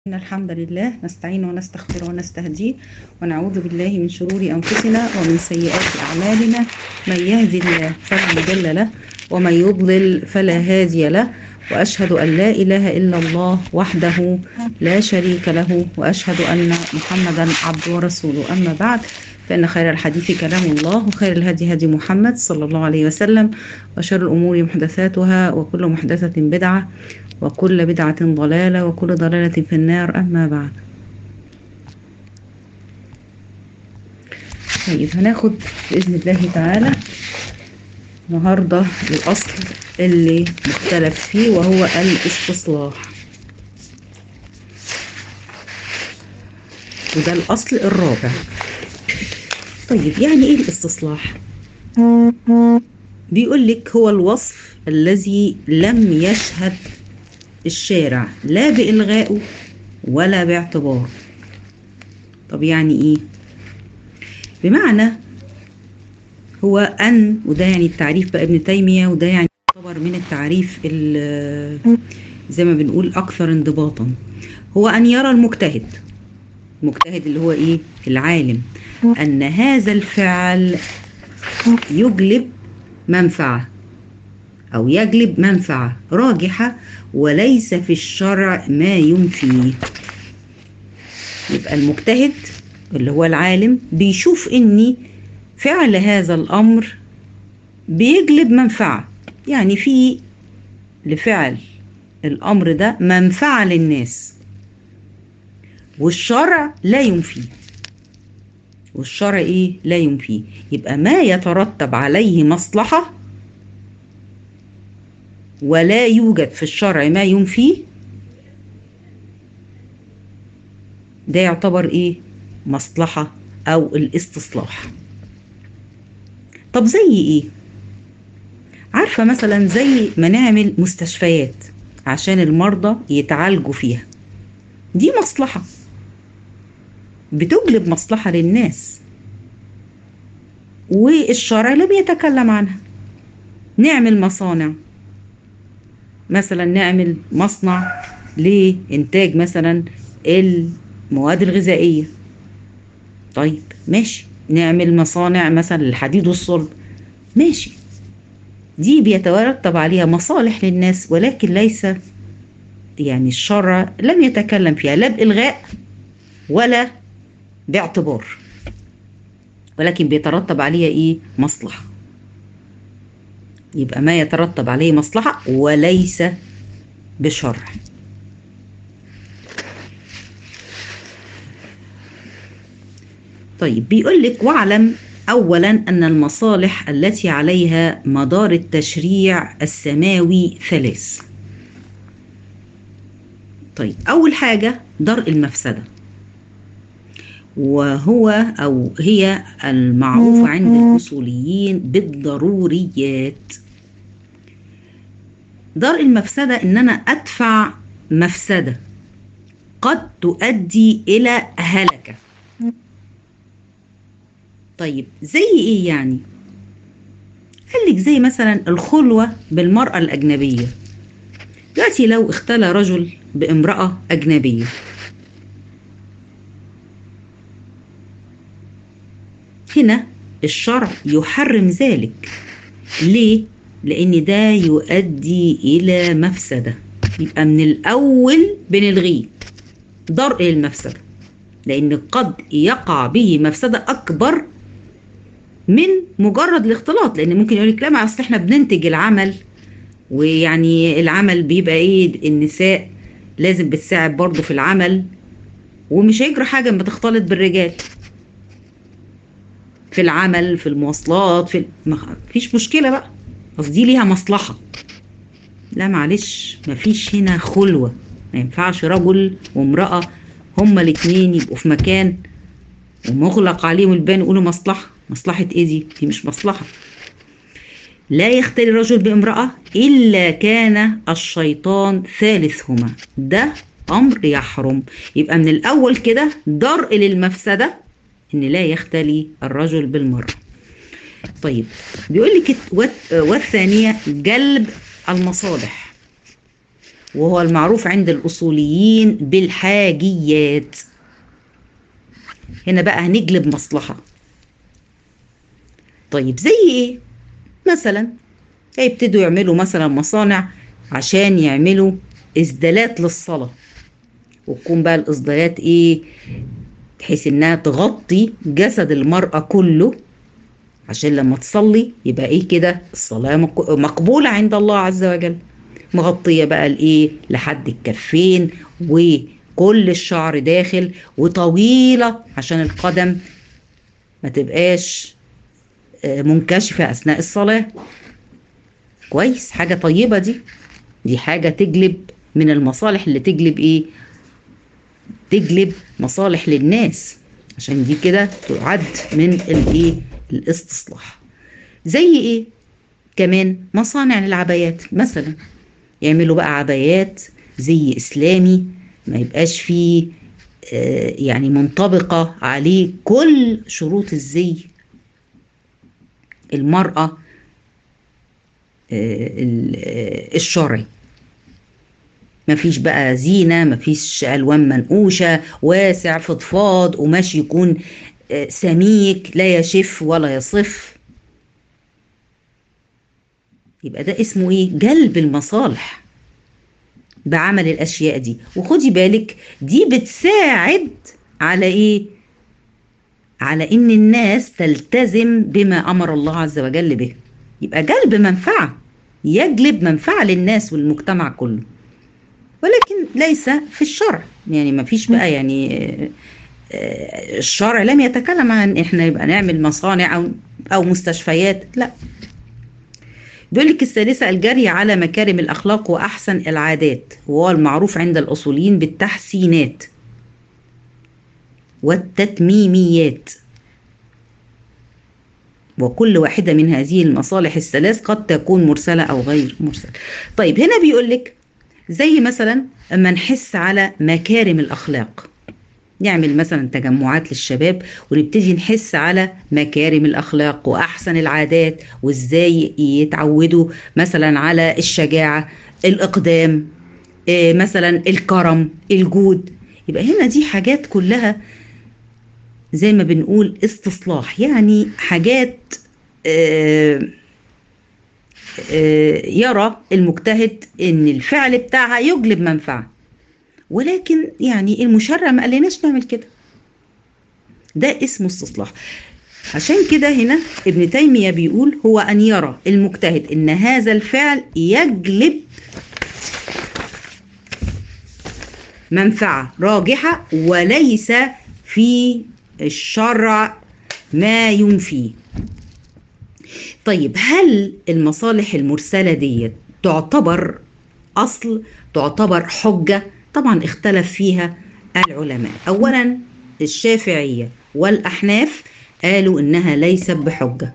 إن الحمد لله نستعين ونستغفر ونستهديه ونعوذ بالله من شرور أنفسنا ومن سيئات أعمالنا. من يهدي الله فلا مضل له ومن يضلل فلا هادي له، وأشهد أن لا إله إلا الله وحده لا شريك له، وأشهد أن محمدا عبده ورسوله. أما بعد، فإن خير الحديث كلام الله، وخير الهدي هدي محمد صلى الله عليه وسلم، وشر الأمور محدثاتها، وكل محدثة بدعة، وكل بدعة ضلالة، وكل ضلالة في النار. أما بعد، طيب هناخد بإذن الله تعالى النهاردة الأصل اللي مختلف فيه، وهو الاستصلاح، وده الأصل الرابع. طيب يعني إيه الاستصلاح؟ بيقول لك هو الوصف الذي لم يشهد الشارع لا بإلغائه ولا باعتباره. طب يعني إيه؟ بمعنى هو أن، وده يعني التعريف بقى ابن تيمية، وده يعني يعتبر من التعريف زي ما بنقول أكثر انضباطا، هو أن يرى المجتهد اللي هو إيه؟ العالم، أن هذا الفعل يجلب منفعة أو يجلب منفعة راجحة وليس في الشرع ما ينفيه. يبقى المجتهد اللي هو العالم بيشوف إن فعل هذا الأمر بيجلب منفعة، يعني في لفعل الأمر ده منفعة للناس، والشرع لا ينفيه. والشرع إيه؟ لا ينفيه. يبقى ما يترتب عليه مصلحة ولا يوجد في الشرع ما ينفيه، ده يعتبر إيه؟ مصلحة أو الاستصلاح. طب زي إيه؟ عارفة مثلا زي ما نعمل مستشفيات عشان المرضى يتعالجوا فيها، دي مصلحة بتجلب مصلحة للناس، والشرع لم يتكلم عنها. نعمل مصانع، مثلا نعمل مصنع لإنتاج مثلا المواد الغذائية، طيب ماشي. نعمل مصانع مثلا للحديد والصلب، ماشي. دي بيترتب عليها مصالح للناس، ولكن ليس يعني الشرع لم يتكلم فيها لا بإلغاء ولا باعتبار، ولكن بيترتب عليها ايه؟ مصلحة. يبقى ما يترتب عليه مصلحة وليس بشرع. طيب بيقول لك واعلم أولا أن المصالح التي عليها مدار التشريع السماوي ثلاث. طيب أول حاجة درء المفسدة، وهو أو هي المعروف عند الأصوليين بالضروريات. درء المفسدة إن أنا أدفع مفسدة قد تؤدي إلى هلكة. طيب زي إيه يعني؟ قال لك زي مثلا الخلوة بالمرأة الأجنبية. دلوقتي لو اختلى رجل بامرأة أجنبية، هنا الشرع يحرم ذلك. ليه؟ لأن ده يؤدي إلى مفسدة، يبقى من الأول بنلغيه درء المفسدة، لأن قد يقع به مفسدة أكبر من مجرد الاختلاط. لأن ممكن يقول لك لا، ما أصل إحنا بننتج العمل، ويعني العمل بيبقى إيه؟ النساء لازم بتساعد برضه في العمل، ومش هيجرى حاجة لما تختلط بالرجال في العمل، في المواصلات، ما فيش مشكلة بقى، قصدي ليها مصلحة. لا معلش، مفيش هنا خلوة، ما ينفعش رجل وامرأة هما الاتنين يبقوا في مكان ومغلق عليهم الباب يقولوا مصلحة. مصلحة ايه دي؟ دي مش مصلحة. لا يختلي الرجل بامرأة إلا كان الشيطان ثالثهما، ده أمر يحرم. يبقى من الأول كده درء للمفسدة إن لا يختلي الرجل بالمرأة. طيب بيقول لك والثانية جلب المصالح. وهو المعروف عند الأصوليين بالحاجيات. هنا بقى هنجلب مصلحة. طيب زي ايه؟ مثلا هيبتدوا يعملوا مثلا مصانع عشان يعملوا إسدالات للصلاة، وتكون بقى الإسدالات ايه؟ بحيث انها تغطي جسد المرأة كله، عشان لما تصلي يبقى ايه كده؟ الصلاة مقبولة عند الله عز وجل. مغطية بقى الايه؟ لحد الكفين، وكل الشعر داخل، وطويلة عشان القدم ما تبقاش منكشفة أثناء الصلاة. كويس، حاجة طيبة دي حاجة تجلب من المصالح، اللي تجلب ايه؟ تجلب مصالح للناس، عشان دي كده تعد من الايه؟ الاستصلاح. زي ايه كمان؟ مصانع للعبايات مثلا، يعملوا بقى عبايات زي اسلامي، ما يبقاش فيه يعني منطبقة عليه كل شروط الزي المرأة الشرعي. مفيش بقى زينة، مفيش ألوان منقوشة، واسع فضفاض، قماش يكون سميك لا يشف ولا يصف. يبقى ده اسمه ايه؟ جلب المصالح بعمل الأشياء دي. وخدي بالك دي بتساعد على ايه؟ على ان الناس تلتزم بما أمر الله عز وجل به. يبقى جلب منفعة، يجلب منفعة للناس والمجتمع كله، ولكن ليس في الشرع. يعني ما فيش بقى يعني الشرع لم يتكلم عن احنا يبقى نعمل مصانع او مستشفيات، لا. بيقول لك الثالثة الجري على مكارم الأخلاق وأحسن العادات، وهو المعروف عند الأصوليين بالتحسينات والتتميميات. وكل واحدة من هذه المصالح الثلاث قد تكون مرسلة أو غير مرسلة. طيب هنا بيقول لك زي مثلا اما نحس على مكارم الأخلاق، نعمل مثلا تجمعات للشباب ونبتدي نحس على مكارم الأخلاق وأحسن العادات، وإزاي يتعودوا مثلا على الشجاعة، الإقدام، مثلا الكرم، الجود. يبقى هنا دي حاجات كلها زي ما بنقول استصلاح، يعني حاجات يرى المجتهد ان الفعل بتاعها يجلب منفعة، ولكن يعني المشرع ما قالناش نعمل كده. ده اسمه استصلاح. عشان كده هنا ابن تيمية بيقول هو أن يرى المجتهد إن هذا الفعل يجلب منفعة راجحة، وليس في الشرع ما ينفيه. طيب هل المصالح المرسلة دي تعتبر أصل، تعتبر حجة؟ طبعا اختلف فيها العلماء. أولا الشافعية والأحناف قالوا إنها ليست بحجة.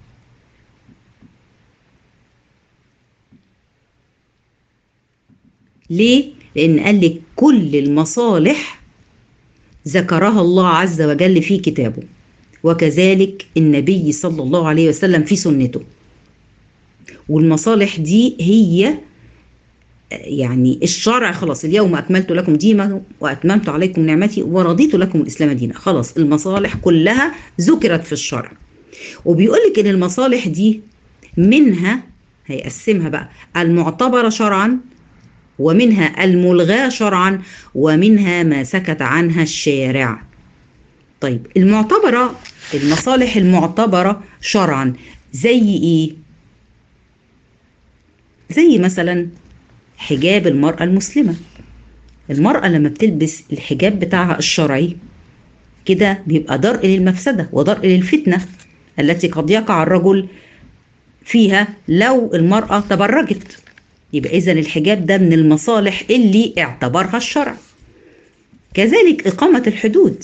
ليه؟ لأن قال لك كل المصالح ذكرها الله عز وجل في كتابه، وكذلك النبي صلى الله عليه وسلم في سنته. والمصالح دي هي يعني الشرع خلاص، اليوم أكملت لكم دينكم وأتممت عليكم نعمتي ورضيت لكم الإسلام دينا. خلاص المصالح كلها ذكرت في الشرع. وبيقول لك إن المصالح دي منها هيقسمها بقى المعتبرة شرعا، ومنها الملغاة شرعا، ومنها ما سكت عنها الشارع. طيب المعتبرة، المصالح المعتبرة شرعا زي ايه؟ زي مثلا حجاب المرأة المسلمة. المرأة لما بتلبس الحجاب بتاعها الشرعي كده بيبقى درء للمفسدة ودرء للفتنة التي قد يقع الرجل فيها لو المرأة تبرجت. يبقى إذن الحجاب ده من المصالح اللي اعتبرها الشرع. كذلك إقامة الحدود.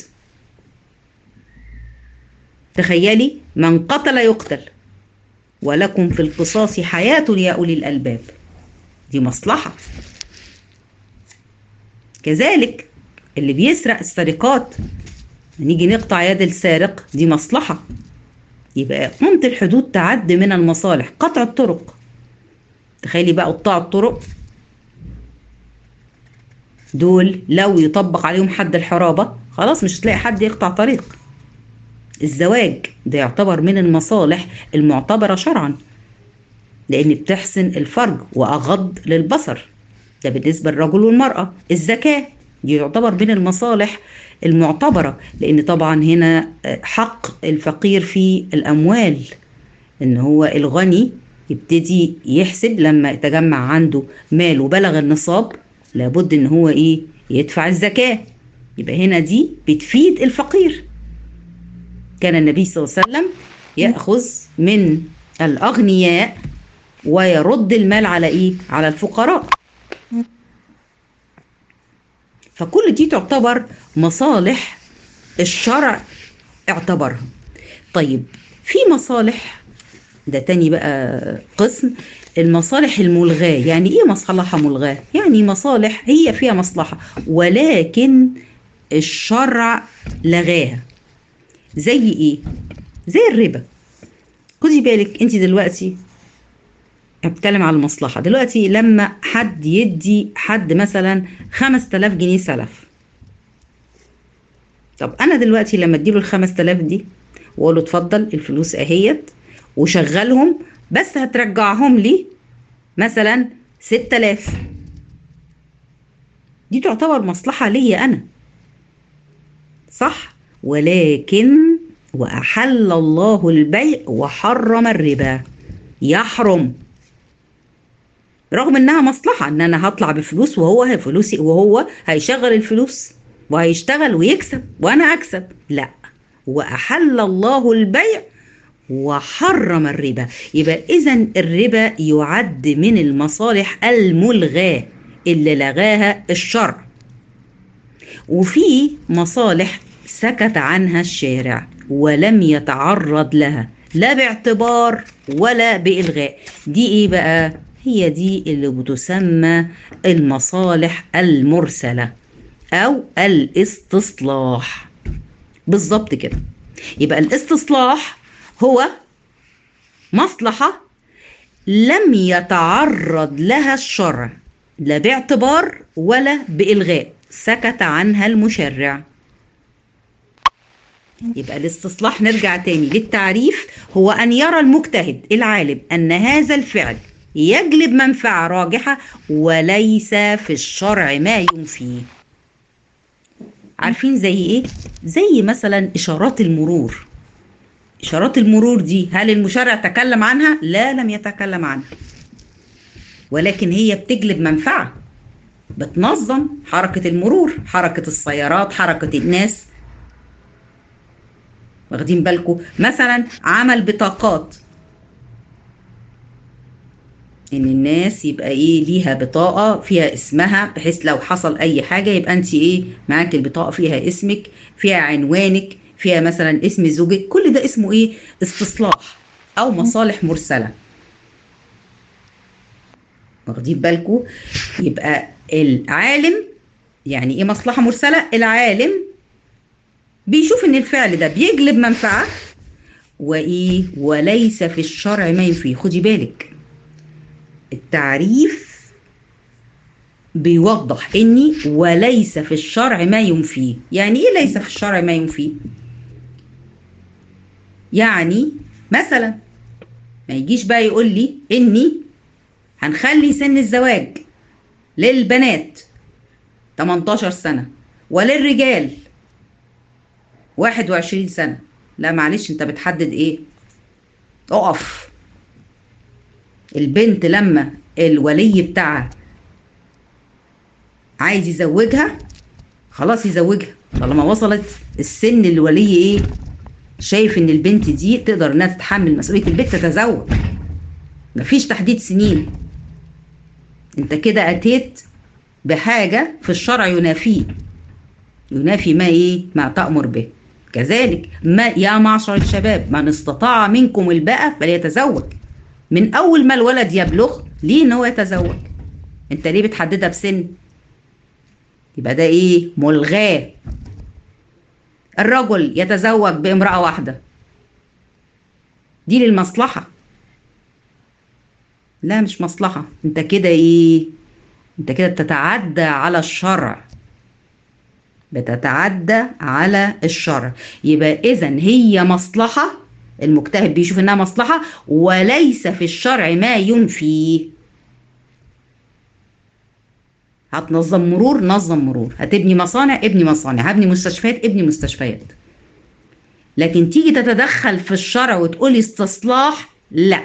تخيلي من قتل يقتل ولكم في القصاص حياة يا أولي الألباب، دي مصلحة. كذلك اللي بيسرق السرقات، نيجي نقطع يد السارق، دي مصلحة. يبقى إقامة الحدود تعد من المصالح. قطع الطرق، تخيلي بقى قطاع الطرق دول لو يطبق عليهم حد الحرابة خلاص مش هتلاقي حد يقطع طريق. الزواج ده يعتبر من المصالح المعتبرة شرعا، لأن بتحسن الفرج وأغض للبصر، ده بالنسبة للرجل والمرأة. الزكاة دي يعتبر من المصالح المعتبرة، لأن طبعا هنا حق الفقير في الأموال، إن هو الغني يبتدي يحسب لما يتجمع عنده مال وبلغ النصاب لابد إن هو إيه يدفع الزكاة. يبقى هنا دي بتفيد الفقير. كان النبي صلى الله عليه وسلم يأخذ من الأغنياء ويرد المال على إيه؟ على الفقراء. فكل دي تعتبر مصالح الشرع اعتبرها. طيب في مصالح، ده تاني بقى قسم، المصالح الملغاة. يعني ايه مصلحة ملغاة؟ يعني مصالح هي فيها مصلحة ولكن الشرع لغاها. زي ايه؟ زي الربا. خدي بالك انت دلوقتي هتكلم على المصلحة. دلوقتي لما حد يدي حد مثلا 5000 جنيه سلف، طب انا دلوقتي لما اديله ال 5000 دي واقول له اتفضل الفلوس اهيت وشغلهم، بس هترجعهم لي مثلا 6000، دي تعتبر مصلحة ليا انا، صح؟ ولكن واحل الله البيع وحرم الربا. يحرم رغم انها مصلحة ان انا هطلع بفلوس وهو فلوسي وهو هيشغل الفلوس وهيشتغل ويكسب وانا اكسب، لا، واحل الله البيع وحرم الربا. يبقى اذا الربا يعد من المصالح الملغاة اللي لغاها الشرع. وفي مصالح سكت عنها الشارع ولم يتعرض لها لا باعتبار ولا بإلغاء. دي ايه بقى؟ هي دي اللي بتسمى المصالح المرسلة او الاستصلاح. بالظبط كده. يبقى الاستصلاح هو مصلحة لم يتعرض لها الشرع لا باعتبار ولا بإلغاء، سكت عنها المشرع. يبقى الاستصلاح نرجع تاني للتعريف، هو أن يرى المجتهد العالم أن هذا الفعل يجلب منفعة راجحة وليس في الشرع ما ينفيه. عارفين زي ايه؟ زي مثلا إشارات المرور. إشارات المرور دي هل المشرع تكلم عنها؟ لا، لم يتكلم عنها، ولكن هي بتجلب منفعة، بتنظم حركة المرور، حركة السيارات، حركة الناس. واخدين بالكم؟ مثلا عمل بطاقات، ان الناس يبقى ايه ليها بطاقة فيها اسمها، بحيث لو حصل اي حاجة يبقى انت ايه معاك البطاقة فيها اسمك، فيها عنوانك، فيها مثلا اسم زوجك. كل ده اسمه ايه؟ استصلاح او مصالح مرسلة. واخدين بالكم؟ يبقى العالم، يعني ايه مصلحة مرسلة؟ العالم بيشوف ان الفعل ده بيجلب منفعة وايه وليس في الشرع ما ينفيه. خدي بالك التعريف بيوضح اني وليس في الشرع ما ينفيه. يعني ايه ليس في الشرع ما ينفيه؟ يعني مثلا ما يجيش بقى يقول لي اني هنخلي سن الزواج للبنات 18 سنة وللرجال 21 سنة. لا معلش، انت بتحدد ايه؟ اقف. البنت لما الولي بتاعها عايز يزوجها خلاص يزوجها، طالما وصلت السن اللي الولي ايه شايف ان البنت دي تقدر انها تتحمل مسؤولية البيت تتزوج. مفيش تحديد سنين. انت كده اتيت بحاجة في الشرع ينافي ما ايه ما تأمر به. كذلك ما يا معشر الشباب من استطاع منكم الباءة فليتزوج. من اول ما الولد يبلغ ليه ان هو يتزوج؟ انت ليه بتحددها بسن؟ يبقى ده ايه؟ ملغاه. الرجل يتزوج بامرأة واحدة، دي للمصلحة. لا مش مصلحة، انت كده ايه انت كده بتتعدى على الشرع، بتتعدى على الشرع. يبقى اذا هي مصلحة، المجتهد بيشوف انها مصلحة وليس في الشرع ما ينفيه. هتنظم مرور، نظم مرور. هتبني مصانع، ابني مصانع. هبني مستشفيات، ابني مستشفيات. لكن تيجي تتدخل في الشرع وتقولي استصلاح، لا.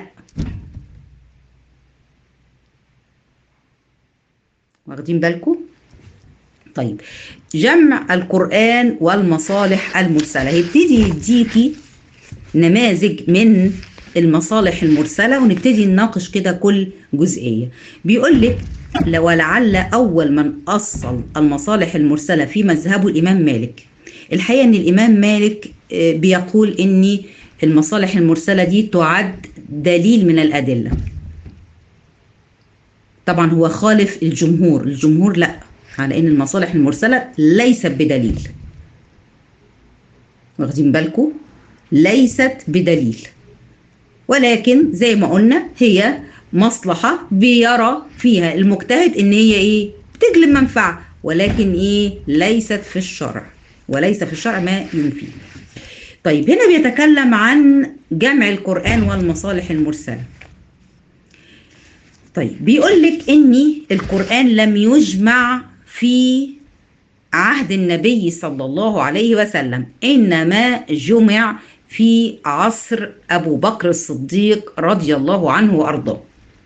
واخدين بالكم؟ طيب، جمع القرآن والمصالح المرسلة. هيبتدي يديكي نماذج من المصالح المرسلة ونبتدي نناقش كده كل جزئية. بيقول لك ولعل أول من أصل المصالح المرسلة في مذهبه الإمام مالك. الحقيقة أن الإمام مالك بيقول أن المصالح المرسلة دي تعد دليل من الأدلة. طبعا هو خالف الجمهور. الجمهور لا، على أن المصالح المرسلة ليست بدليل. واخدين بالكم؟ ليست بدليل، ولكن زي ما قلنا هي مصلحة بيرى فيها المجتهد ان هي ايه؟ بتجلب منفعة، ولكن ايه؟ ليست في الشرع، وليس في الشرع ما ينفيه. طيب، هنا بيتكلم عن جمع القرآن والمصالح المرسلة. طيب، بيقول لك ان القرآن لم يجمع في عهد النبي صلى الله عليه وسلم، إنما جمع في عصر أبو بكر الصديق رضي الله عنه وأرضاه.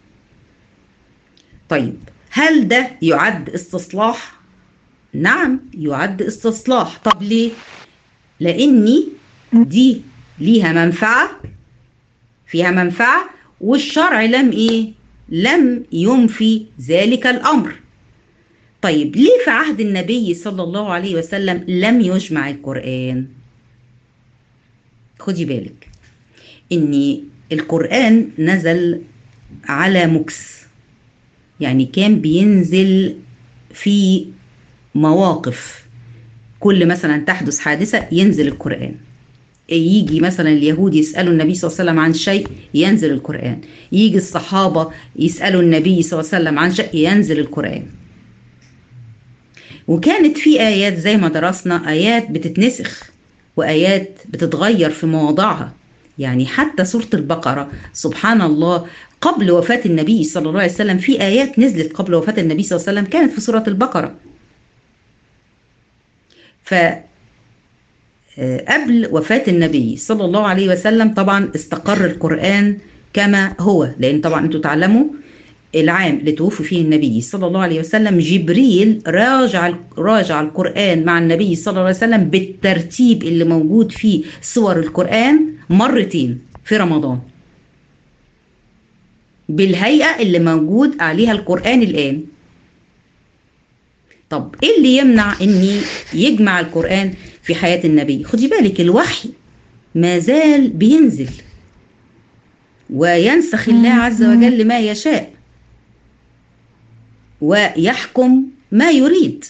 طيب، هل ده يعد استصلاح؟ نعم، يعد استصلاح. طب ليه؟ لأني دي ليها منفعة، فيها منفعة، والشرع لم إيه؟ لم ينفي ذلك الأمر. طيب، ليه في عهد النبي صلى الله عليه وسلم لم يجمع القرآن؟ خدي بالك ان القرآن نزل على مكث، يعني كان بينزل في مواقف. كل مثلا تحدث حادثة ينزل القرآن. يجي مثلا اليهود يسألوا النبي صلى الله عليه وسلم عن شيء، ينزل القرآن. يجي الصحابة يسألوا النبي صلى الله عليه وسلم عن شيء، ينزل القرآن. وكانت في آيات زي ما درسنا، آيات بتتنسخ وآيات بتتغير في مواضعها. يعني حتى سورة البقرة سبحان الله، قبل وفاة النبي صلى الله عليه وسلم في آيات نزلت قبل وفاة النبي صلى الله عليه وسلم كانت في سورة البقرة. فقبل وفاة النبي صلى الله عليه وسلم طبعا استقر القرآن كما هو، لأن طبعا أنتوا تعلموا العام اللي توفي فيه النبي صلى الله عليه وسلم جبريل راجع القرآن مع النبي صلى الله عليه وسلم بالترتيب اللي موجود فيه سور القرآن مرتين في رمضان، بالهيئة اللي موجود عليها القرآن الآن. طب ايه اللي يمنع ان يجمع القرآن في حياة النبي؟ خدي بالك الوحي ما زال بينزل وينسخ الله عز وجل ما يشاء ويحكم ما يريد.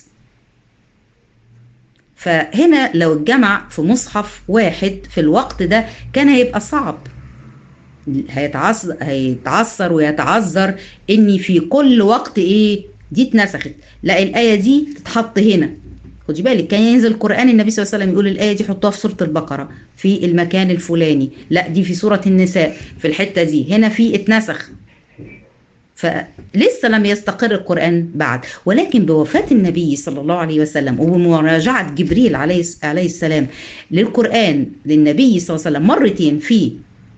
فهنا لو الجمع في واحد في الوقت ده كان هيبقى صعب، هيتعثر ويتعذر ان في كل وقت ايه دي اتنسخت، لا الآية دي تتحط هنا. خدي بالك كان ينزل القرآن النبي صلى الله عليه وسلم يقول الآية دي حطوها في سورة البقرة في المكان الفلاني، لا دي في سورة النساء في الحتة دي، هنا في اتنسخ. فلسه لم يستقر القرآن بعد، ولكن بوفاة النبي صلى الله عليه وسلم وبمراجعة جبريل عليه السلام للقرآن للنبي صلى الله عليه وسلم مرتين في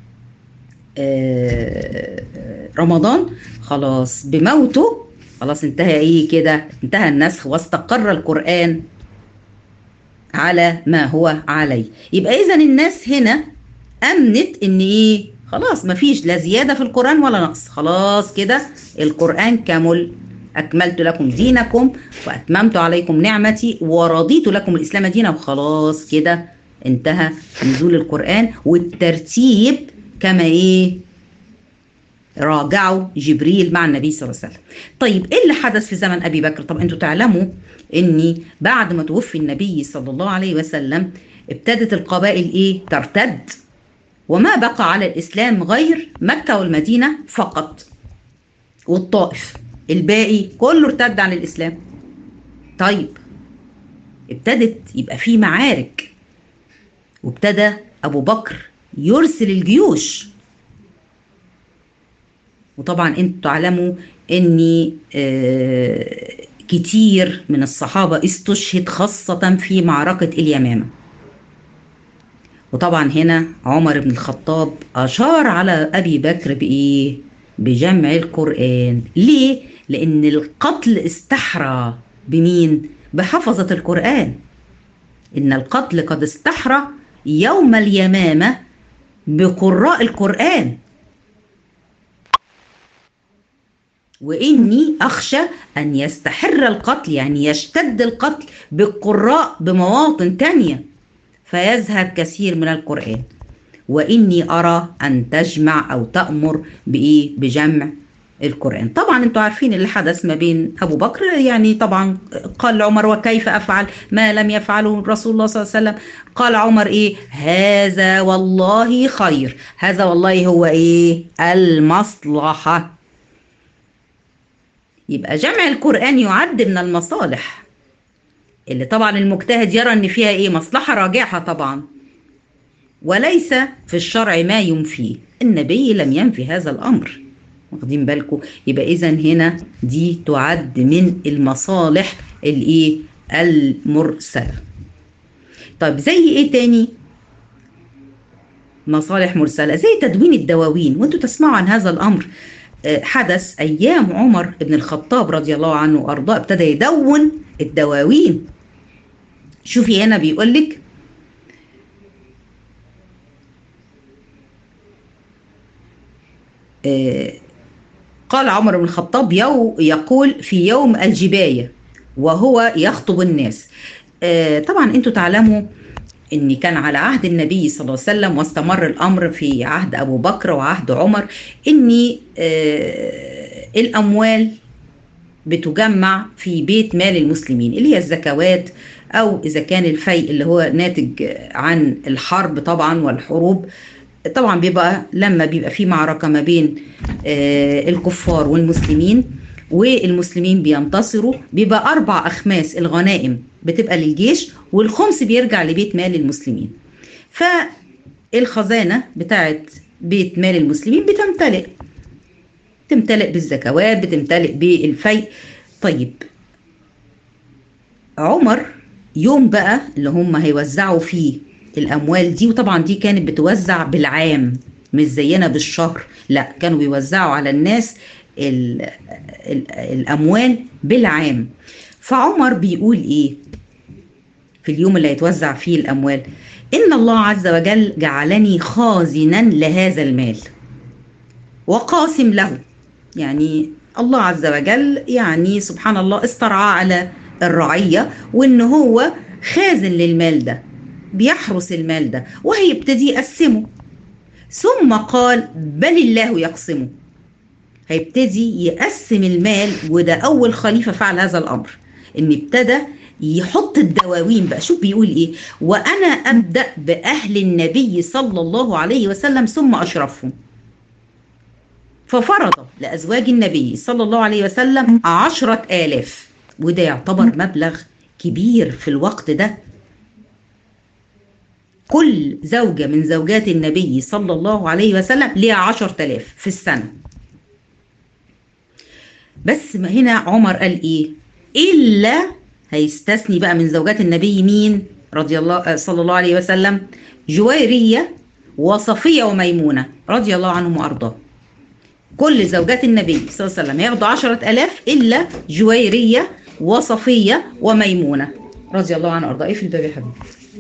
رمضان، خلاص بموته خلاص انتهى ايه كده، انتهى النسخ واستقر القرآن على ما هو عليه. يبقى اذا الناس هنا امنت ان ايه خلاص مفيش لا زيادة في القرآن ولا نقص، خلاص كده القرآن كمل. أكملت لكم دينكم وأتممت عليكم نعمتي ورضيت لكم الإسلام دينا، وخلاص كده انتهى نزول القرآن والترتيب كما ايه راجعوا جبريل مع النبي صلى الله عليه وسلم. طيب ايه اللي حدث في زمن ابي بكر؟ طب انتوا تعلموا ان بعد ما توفي النبي صلى الله عليه وسلم ابتدت القبائل ايه ترتد، وما بقى على الاسلام غير مكة والمدينة فقط والطائف. الباقي كله ارتد عن الإسلام. طيب ابتدت يبقى في معارك، وابتدى أبو بكر يرسل الجيوش. وطبعا انتوا تعلموا ان كتير من الصحابة استشهد خاصة في معركة اليمامة. وطبعا هنا عمر بن الخطاب أشار على أبي بكر بإيه؟ بجمع القرآن. ليه؟ لأن القتل استحرى بمين؟ بحفظة القرآن. إن القتل قد استحرى يوم اليمامة بقراء القرآن. وإني أخشى أن يستحر القتل، يعني يشتد القتل بالقراء بمواطن تانية فيذهب كثير من القرآن. وإني أرى أن تجمع أو تأمر بإيه؟ بجمع القرآن. طبعا انتوا عارفين اللي حدث ما بين أبو بكر، يعني طبعا قال عمر وكيف أفعل ما لم يفعله رسول الله صلى الله عليه وسلم. قال عمر إيه؟ هذا والله خير. هذا والله هو إيه؟ المصلحة. يبقى جمع القرآن يعد من المصالح اللي طبعا المجتهد يرى ان فيها ايه؟ مصلحة راجحة طبعا، وليس في الشرع ما ينفيه. النبي لم ينفي هذا الامر، واخدين بالكم؟ يبقى اذا هنا دي تعد من المصالح الايه؟ المرسلة. طيب زي ايه تاني مصالح مرسلة؟ زي تدوين الدواوين، وانتوا تسمعوا عن هذا الامر. حدث ايام عمر بن الخطاب رضي الله عنه وارضاه، ابتدى يدون الدواوين. شوفي هنا بيقول لك قال عمر بن الخطاب يقول في يوم الجباية وهو يخطب الناس. طبعا انتوا تعلموا ان كان على عهد النبي صلى الله عليه وسلم، واستمر الامر في عهد ابو بكر وعهد عمر، ان الاموال بتجمع في بيت مال المسلمين اللي هي الزكوات، او اذا كان الفيء اللي هو ناتج عن الحرب طبعا والحروب. طبعا بيبقى لما بيبقى في معركة ما بين الكفار والمسلمين، والمسلمين بينتصروا، بيبقى 4 أخماس الغنائم بتبقى للجيش، والخمس بيرجع لبيت مال المسلمين. فالخزانة بتاعت بيت مال المسلمين تمتلئ بالزكوات، بتمتلئ بالفيء. طيب عمر يوم بقى اللي هم هيوزعوا فيه الأموال دي، وطبعا دي كانت بتوزع بالعام مش زينا بالشهر، لا كانوا بيوزعوا على الناس الأموال بالعام. فعمر بيقول إيه في اليوم اللي هيتوزع فيه الأموال؟ إن الله عز وجل جعلني خازنا لهذا المال وقاسم له. يعني الله عز وجل يعني سبحان الله استرعاه على الرعية، وإن هو خازن للمال ده، بيحرس المال ده وهيبتدي يقسمه. ثم قال بل الله يقسمه، هيبتدي يقسم المال. وده أول خليفة فعل هذا الأمر، إن ابتدى يحط الدواوين بقى. شوف بيقول إيه؟ وأنا أبدأ بأهل النبي صلى الله عليه وسلم ثم أشرفهم. ففرض لأزواج النبي صلى الله عليه وسلم 10,000، وده يعتبر مبلغ كبير في الوقت ده. كل زوجة من زوجات النبي صلى الله عليه وسلم ليها 10,000 في السنة. بس هنا عمر قال إيه؟ إلا هيستثني بقى من زوجات النبي مين رضي الله صلى الله عليه وسلم؟ جويرية وصفية وميمونة رضي الله عنهم وأرضاهم. كل زوجات النبي صلى الله عليه وسلم هياخدوا 10,000 إلا جويرية وصفية وميمونة رضي الله عنها وأرضاها. إيه في الباب يا حبيبي؟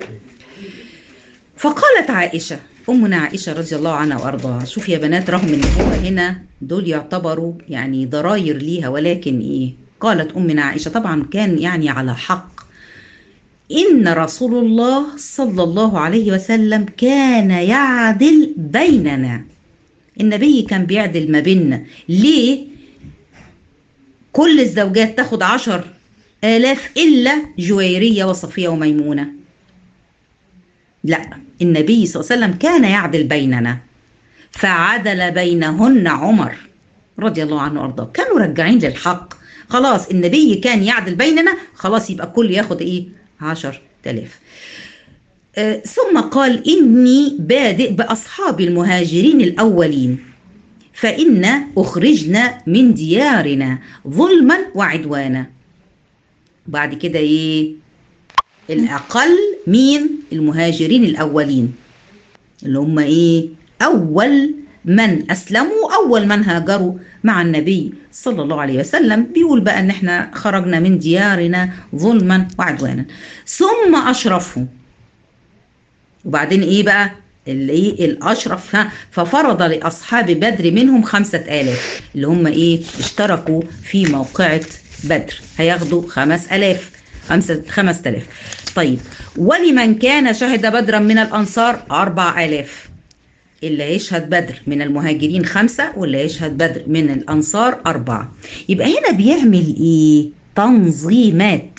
فقالت عائشة، أمنا عائشة رضي الله عنها وأرضاها، شوف يا بنات، رغم إن هو هنا دول يعتبروا يعني ضراير ليها، ولكن إيه؟ قالت أمنا عائشة، طبعا كان يعني على حق، إن رسول الله صلى الله عليه وسلم كان يعدل بيننا. النبي كان بيعدل ما بيننا. ليه كل الزوجات تاخد 10,000 إلا جويرية وصفية وميمونة؟ لا، النبي صلى الله عليه وسلم كان يعدل بيننا، فعدل بينهن عمر رضي الله عنه وارضاه، كانوا راجعين للحق. خلاص النبي كان يعدل بيننا، خلاص يبقى الكل ياخد ايه؟ 10,000. ثم قال إني بادئ بأصحاب المهاجرين الأولين، فإن أخرجنا من ديارنا ظلما وعدوانا. بعد كده إيه؟ الأقل مين؟ المهاجرين الأولين، اللي هم إيه؟ أول من أسلموا، أول من هاجروا مع النبي صلى الله عليه وسلم. بيقول بقى إن إحنا خرجنا من ديارنا ظلما وعدوانا، ثم أشرفهم. وبعدين ايه بقى الايه الاشرف؟ ففرض لاصحاب بدر منهم 5,000 اللي هم ايه اشتركوا في موقعة بدر، هياخدوا 5,000. طيب، ولمن كان شهد بدرا من الانصار 4,000. اللي هيشهد بدر من المهاجرين 5، واللي هيشهد بدر من الانصار 4. يبقى هنا بيعمل ايه؟ تنظيمات،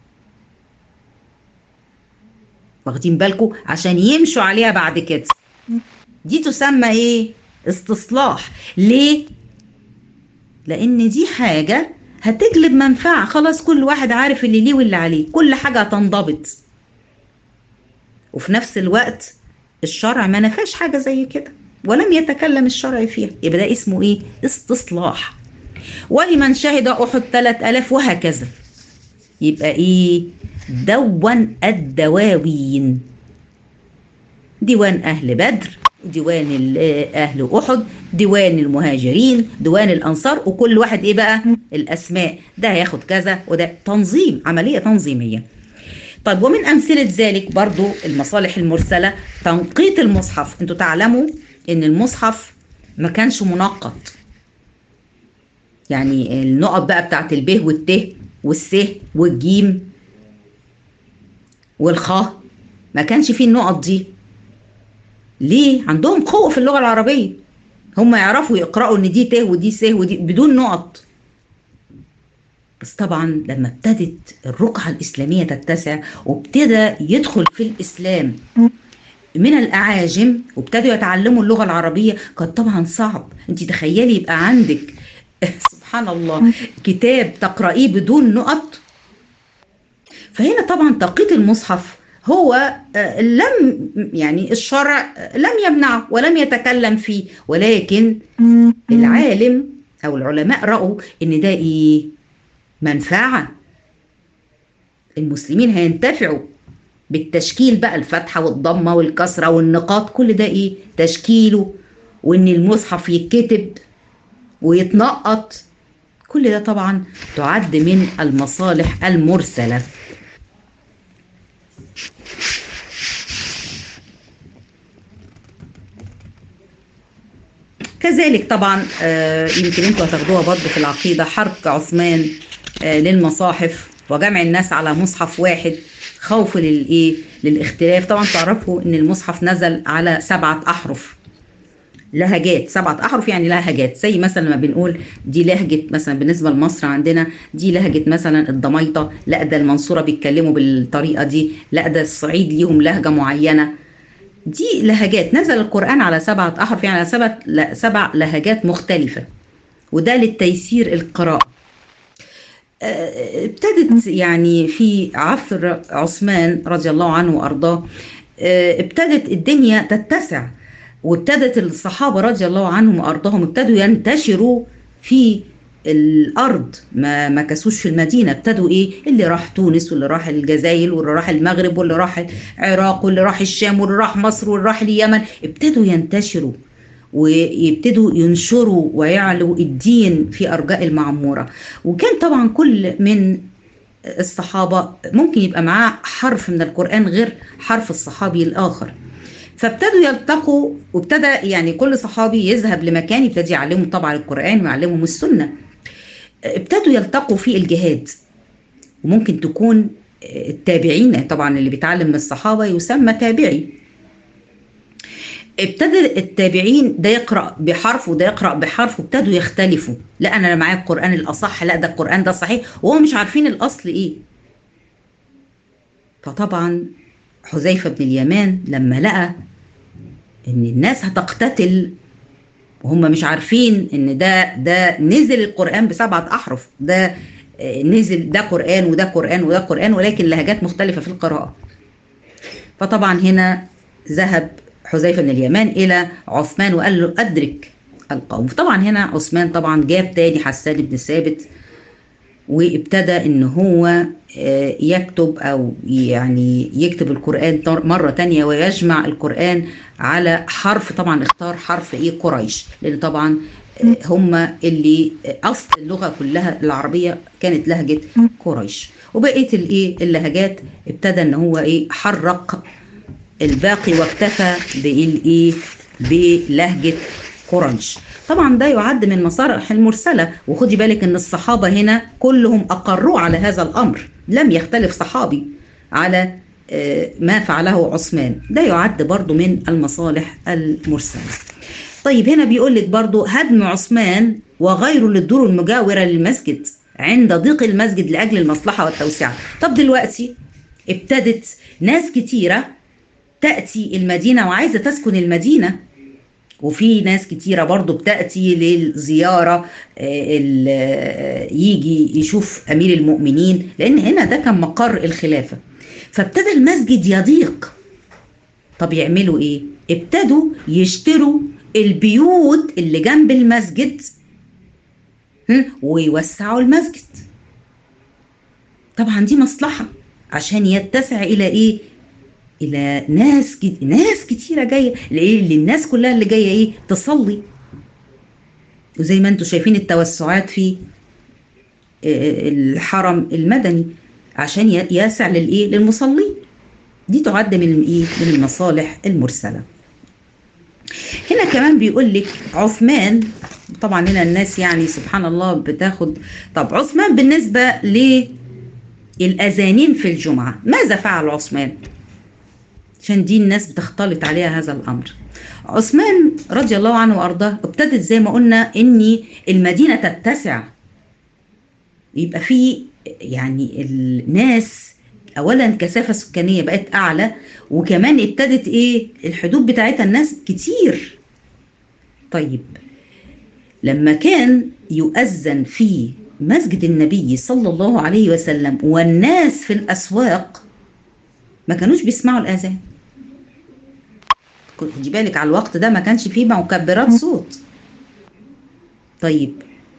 واخدين بالكم؟ عشان يمشوا عليها بعد كده. دي تسمى ايه؟ استصلاح. ليه؟ لان دي حاجة هتجلب منفعة، خلاص كل واحد عارف اللي ليه واللي عليه، كل حاجة هتنضبط. وفي نفس الوقت الشرع ما نفاش حاجة زي كده، ولم يتكلم الشرع فيها، يبقى ده اسمه ايه؟ استصلاح. ولمن شهد احد 3,000 وهكذا. يبقى ايه؟ دون الدواوين، ديوان أهل بدر، ديوان أهل أحد، ديوان المهاجرين، ديوان الأنصار، وكل واحد إيه بقى؟ الأسماء، ده هياخد كذا وده. تنظيم، عملية تنظيمية. طيب، ومن أمثلة ذلك برضو المصالح المرسلة، تنقيط المصحف. أنتوا تعلموا إن المصحف ما كانش منقط، يعني النقط بقى بتاعت الب والت والس والجيم والخاء ما كانش فيه النقط دي. ليه؟ عندهم قوة في اللغة العربية، هم يعرفوا يقرأوا ان دي ت ودي س ودي بدون نقط. بس طبعا لما ابتدت الرقعة الإسلامية تتسع، وابتدى يدخل في الإسلام من الأعاجم، وابتدوا يتعلموا اللغة العربية، كان طبعا صعب. انت تخيلي يبقى عندك سبحان الله كتاب تقرأيه بدون نقط. فهنا طبعا تنقيط المصحف هو لم يعني الشرع لم يمنعه ولم يتكلم فيه، ولكن العالم او العلماء رأوا ان ده ايه؟ منفعة. المسلمين هينتفعوا بالتشكيل بقى، الفتحة والضمة والكسرة والنقاط، كل ده ايه؟ تشكيله، وان المصحف يتكتب ويتنقط، كل ده طبعا تعد من المصالح المرسلة. كذلك طبعا يمكن انتوا هتاخدوها برضه في العقيدة، حرق عثمان للمصاحف وجمع الناس على مصحف واحد خوف للاختلاف. طبعا تعرفوا ان المصحف نزل على 7 أحرف، لهجات. 7 أحرف يعني لهجات، زي مثلا ما بنقول دي لهجة مثلا بالنسبة لمصر عندنا، دي لهجة مثلا الضميطة، لا ده المنصورة بيتكلموا بالطريقة دي، لا ده الصعيد ليهم لهجة معينة. دي لهجات، نزل القرآن على 7 أحرف يعني على 7 لهجات مختلفة، وده للتيسير القراءة. ابتدت يعني في عصر عثمان رضي الله عنه وأرضاه، ابتدت الدنيا تتسع، وابتدت الصحابة رضي الله عنهم وأرضاهم ابتدوا ينتشروا في الأرض، ما مكسوش في المدينة. ابتدوا إيه؟ اللي راح تونس، واللي راح الجزائر، واللي راح المغرب، واللي راح العراق، واللي راح الشام، واللي راح مصر، واللي راح اليمن، ابتدوا ينتشروا ويبتدوا ينشروا ويعلوا الدين في أرجاء المعمورة. وكان طبعا كل من الصحابة ممكن يبقى معاه حرف من القرآن غير حرف الصحابي الآخر، فابتدوا يلتقوا، وابتدى يعني كل صحابي يذهب لمكان يبتدي يعلمهم طبعا القرآن ويعلمهم السنة. ابتدوا يلتقوا في الجهاد، وممكن تكون التابعين طبعا، اللي بيتعلم من الصحابة يسمى تابعي. ابتدى التابعين ده يقرأ بحرف وده يقرأ بحرف، وابتدوا يختلفوا، لا أنا معايا القرآن الأصح، لا ده القرآن ده صحيح، وهم مش عارفين الأصل إيه. فطبعا حذيفة بن اليمان لما لقى إن الناس هتقتتل وهم مش عارفين ان ده نزل القرآن بسبعة احرف، ده نزل، ده قرآن وده قرآن وده قرآن، ولكن لهجات مختلفة في القراءة. فطبعا هنا ذهب حذيفة بن اليمان الى عثمان وقال له ادرك القوم. طبعا هنا عثمان طبعا جاب تاني حسان بن ثابت وابتدى ان هو يكتب او يعني يكتب القرآن مرة تانية ويجمع القرآن على حرف. طبعا اختار حرف ايه؟ قريش، لان طبعا هم اللي اصل اللغة كلها العربية كانت لهجة قريش، وبقية الايه اللهجات ابتدى ان هو ايه حرق الباقي واكتفى بالايه بلهجة قريش. طبعا ده يعد من مصالح المرسلة، وخدي بالك ان الصحابة هنا كلهم اقروا على هذا الامر، لم يختلف صحابي على ما فعله عثمان. ده يعد برضو من المصالح المرسلة. طيب هنا بيقول لك برضو هدم عثمان وغيره للدور المجاورة للمسجد عند ضيق المسجد لأجل المصلحة والتوسعة. طب دلوقتي ابتدت ناس كتيرة تأتي المدينة وعايزة تسكن المدينة، وفي ناس كتيرة برضو بتأتي للزيارة، يجي يشوف أمير المؤمنين، لأن هنا ده كان مقر الخلافة. فابتدى المسجد يضيق. طب يعملوا إيه؟ ابتدوا يشتروا البيوت اللي جنب المسجد ويوسعوا المسجد. طبعا دي مصلحة عشان يتسع إلى إيه؟ الى ناس كتيره جايه، للناس كلها اللي جايه ايه؟ تصلي. وزي ما انتم شايفين التوسعات في الحرم المدني عشان يسع للايه؟ للمصلين. دي تعد من الايه؟ من المصالح المرسله. هنا كمان بيقول لك عثمان، طبعا هنا الناس يعني سبحان الله بتاخد. طب عثمان بالنسبه للاذانين في الجمعه ماذا فعل عثمان؟ عشان دي الناس بتختلط عليها هذا الأمر. عثمان رضي الله عنه وأرضاه ابتدت زي ما قلنا إن المدينة تتسع، يبقى في يعني الناس أولا كثافة سكانية بقت أعلى، وكمان ابتدت إيه الحدود بتاعتها الناس كتير. طيب لما كان يؤذن في مسجد النبي صلى الله عليه وسلم والناس في الأسواق ما كانوش بيسمعوا الأذان. خدي بالك على الوقت ده ما كانش فيه مكبرات صوت. طيب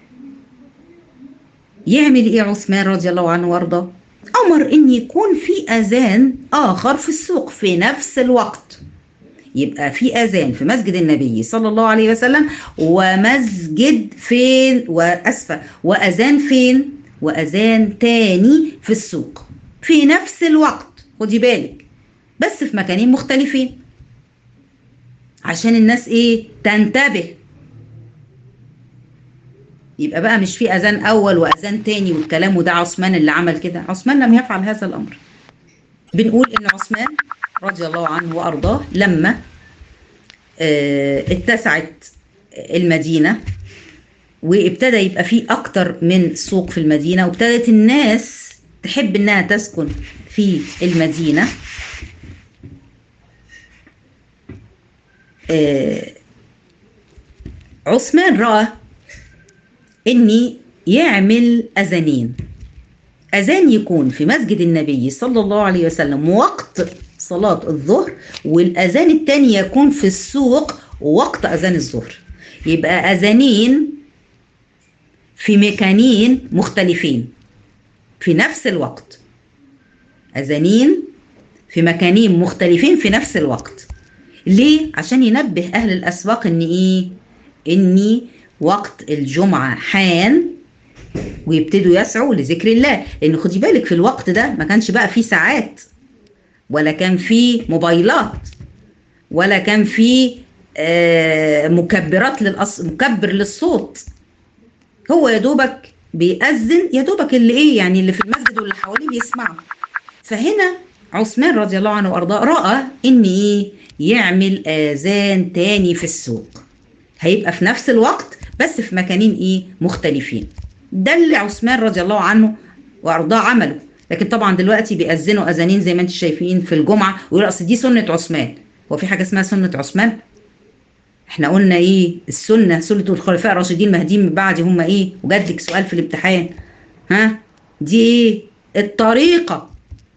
يعمل ايه عثمان رضي الله عنه وارضاه؟ امر ان يكون في اذان اخر في السوق في نفس الوقت. يبقى في اذان في مسجد النبي صلى الله عليه وسلم ومسجد فين واسفه واذان فين واذان تاني في السوق في نفس الوقت. خدي بالك بس في مكانين مختلفين عشان الناس ايه تنتبه. يبقى بقى مش في اذان اول واذان تاني والكلام، وده عثمان اللي عمل كده. عثمان لم يفعل هذا الامر. بنقول ان عثمان رضي الله عنه وارضاه لما اتسعت المدينة وابتدى يبقى فيه اكتر من سوق في المدينة وابتدت الناس تحب انها تسكن في المدينة، عثمان رأى اني يعمل اذانين، اذان يكون في مسجد النبي صلى الله عليه وسلم وقت صلاة الظهر، والاذان الثاني يكون في السوق وقت اذان الظهر. يبقى اذانين في مكانين مختلفين في نفس الوقت، اذانين في مكانين مختلفين في نفس الوقت. ليه؟ عشان ينبه اهل الاسواق ان ايه؟ اني وقت الجمعة حان ويبتدوا يسعوا لذكر الله. لان خدي بالك في الوقت ده ما كانش بقى فيه ساعات ولا كان فيه موبايلات ولا كان فيه مكبرات مكبر للصوت. هو يا دوبك بيأذن، يا دوبك اللي ايه يعني اللي في المسجد واللي حواليه بيسمعوا. فهنا عثمان رضي الله عنه وارضاه رأى ان ايه؟ يعمل اذان تاني في السوق، هيبقى في نفس الوقت بس في مكانين ايه؟ مختلفين. ده اللي عثمان رضي الله عنه وارضاه عمله. لكن طبعا دلوقتي بيأذنوا اذانين زي ما انتم شايفين في الجمعه ويقول اصل دي سنه عثمان. هو في حاجه اسمها سنه عثمان؟ احنا قلنا ايه السنة، سنة الخلفاء الراشدين المهديين من بعد هم ايه، وجات لك سؤال في الامتحان، ها دي ايه الطريقة،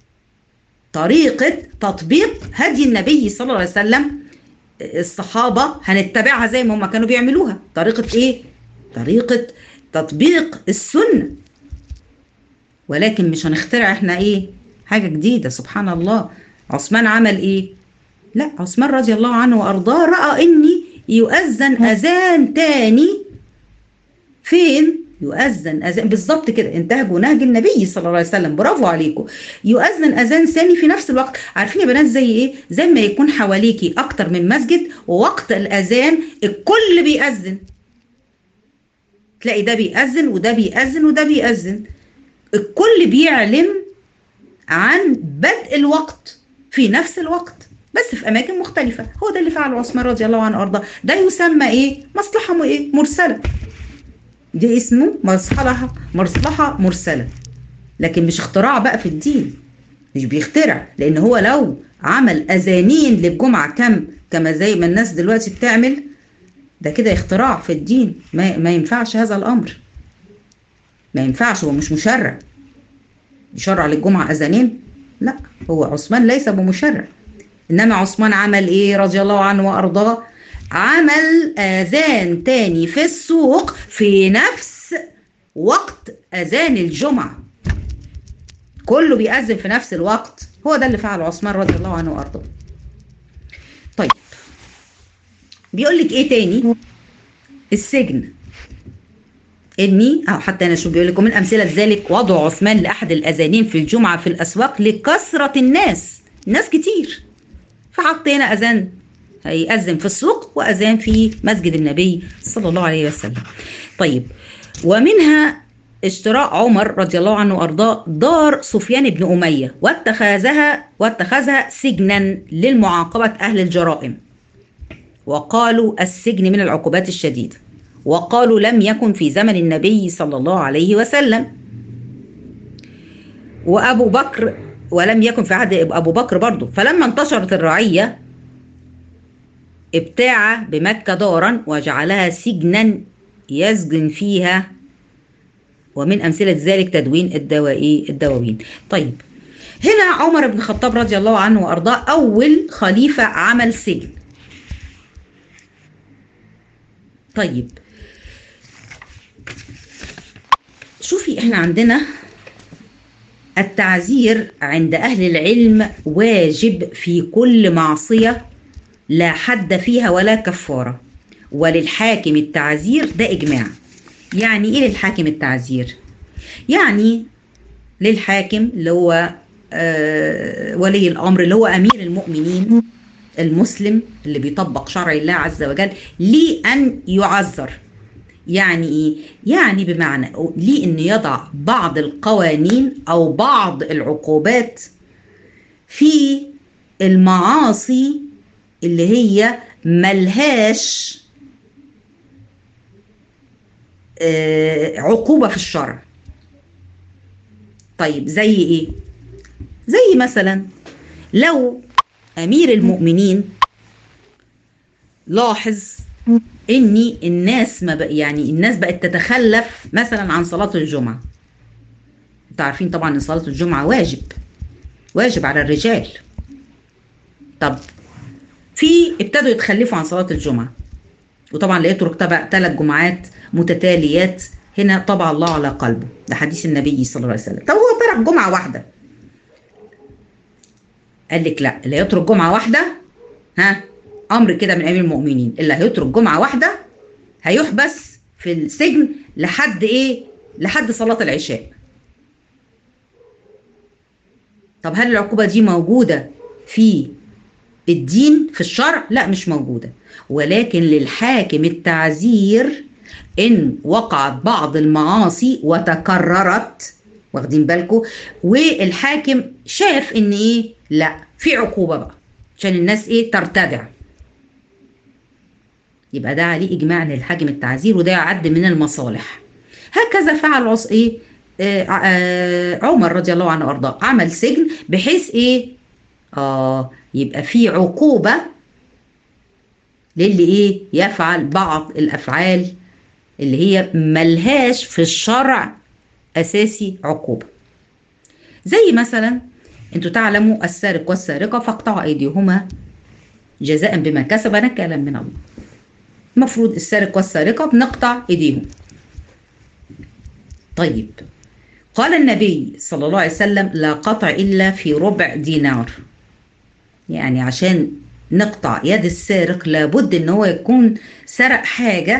طريقة تطبيق هدي النبي صلى الله عليه وسلم. الصحابة هنتبعها زي ما هم كانوا بيعملوها. طريقة ايه؟ طريقة تطبيق السنة، ولكن مش هنخترع احنا ايه حاجة جديدة. سبحان الله. عثمان عمل ايه؟ لا، عثمان رضي الله عنه وارضاه رأى اني يؤذن اذان تاني. فين؟ يؤذن اذان بالظبط كده، انتهجوا نهج النبي صلى الله عليه وسلم، برافو عليكم. يؤذن اذان ثاني في نفس الوقت. عارفين يا بنات زي ايه؟ زي ما يكون حواليكي اكتر من مسجد، ووقت الاذان الكل بيأذن، تلاقي ده بيأذن وده بيأذن وده بيأذن، الكل بيعلم عن بدء الوقت في نفس الوقت، بس في اماكن مختلفه. هو ده اللي فعله عثمان رضي الله عنه وارضاه. ده يسمى ايه؟ مصلحه ايه؟ مرسله. دي اسمه مصلحه مرسله، لكن مش اختراع بقى في الدين، مش بيخترع. لان هو لو عمل اذانين للجمعه كما زي ما الناس دلوقتي بتعمل، ده كده اختراع في الدين. ما ينفعش هذا الامر، ما ينفعش. هو مش مشرع يشرع للجمعه اذانين، لا، هو عثمان ليس بمشرع. انما عثمان عمل ايه رضي الله عنه وارضاه؟ عمل اذان تاني في السوق في نفس وقت اذان الجمعه، كله بيأذن في نفس الوقت. هو ده اللي فعله عثمان رضي الله عنه وارضاه. طيب بيقول لك ايه تاني؟ السجن. اني حتى انا شو بيقول لكم من امثله ذلك وضع عثمان لاحد الاذانين في الجمعه في الاسواق لكثره الناس كتير، فحط هنا اذان هيأذن في السوق واذان في مسجد النبي صلى الله عليه وسلم. طيب ومنها اشتراء عمر رضي الله عنه وارضاه دار سفيان بن اميه واتخذها سجنا للمعاقبه اهل الجرائم، وقالوا السجن من العقوبات الشديده، وقالوا لم يكن في زمن النبي صلى الله عليه وسلم. وأبو بكر ولم يكن في عهد أبو بكر برضه. فلما انتشرت الرعية ابتاع بمكة دارا وجعلها سجنا يسجن فيها، ومن أمثلة ذلك تدوين الدواوين. طيب هنا عمر بن الخطاب رضي الله عنه وأرضاه أول خليفة عمل سجن. طيب شوفي احنا عندنا التعزير عند أهل العلم واجب في كل معصية لا حد فيها ولا كفارة، وللحاكم التعزير، ده إجماع. يعني إيه للحاكم التعزير؟ يعني للحاكم اللي هو ولي الأمر اللي هو أمير المؤمنين المسلم اللي بيطبق شرع الله عز وجل، ليه أن يعذر. يعني ايه؟ يعني بمعنى ليه ان يضع بعض القوانين او بعض العقوبات في المعاصي اللي هي ملهاش عقوبة في الشرع. طيب زي ايه؟ زي مثلا لو امير المؤمنين لاحظ ان الناس الناس بقت تتخلف مثلا عن صلاة الجمعة. انتوا عارفين طبعا ان صلاة الجمعة واجب على الرجال. طب ابتدوا يتخلفوا عن صلاة الجمعة، وطبعا لا يترك 3 جمعات متتاليات، هنا طبع الله على قلبه، ده حديث النبي صلى الله عليه وسلم. طب هو ترك جمعة واحدة، قال لك لا، اللي يترك جمعة واحدة امر كده من امير المؤمنين، اللي هيترك جمعه واحده هيحبس في السجن لحد ايه؟ لحد صلاه العشاء. طب هل العقوبه دي موجوده في الدين في الشرع؟ لا مش موجوده، ولكن للحاكم التعزير ان وقعت بعض المعاصي وتكررت، واخدين بالكم، والحاكم شاف ان ايه؟ لا في عقوبه بقى عشان الناس ايه؟ ترتدع، يبقى ده عليه اجماع للحاكم التعزير، وده يعد من المصالح. هكذا فعل عمر رضي الله عنه وارضاه، عمل سجن بحيث ايه؟ يبقى في عقوبه للي ايه يفعل بعض الافعال اللي هي ملهاش في الشرع اساسي عقوبة. زي مثلا انتوا تعلموا السارق والسارقة فاقطعوا ايديهما جزاء بما كسب نكالا من الله. المفروض السارق والسارقة بنقطع ايديهم. طيب قال النبي صلى الله عليه وسلم لا قطع إلا في ربع دينار. يعني عشان نقطع يد السارق لابد ان هو يكون سرق حاجة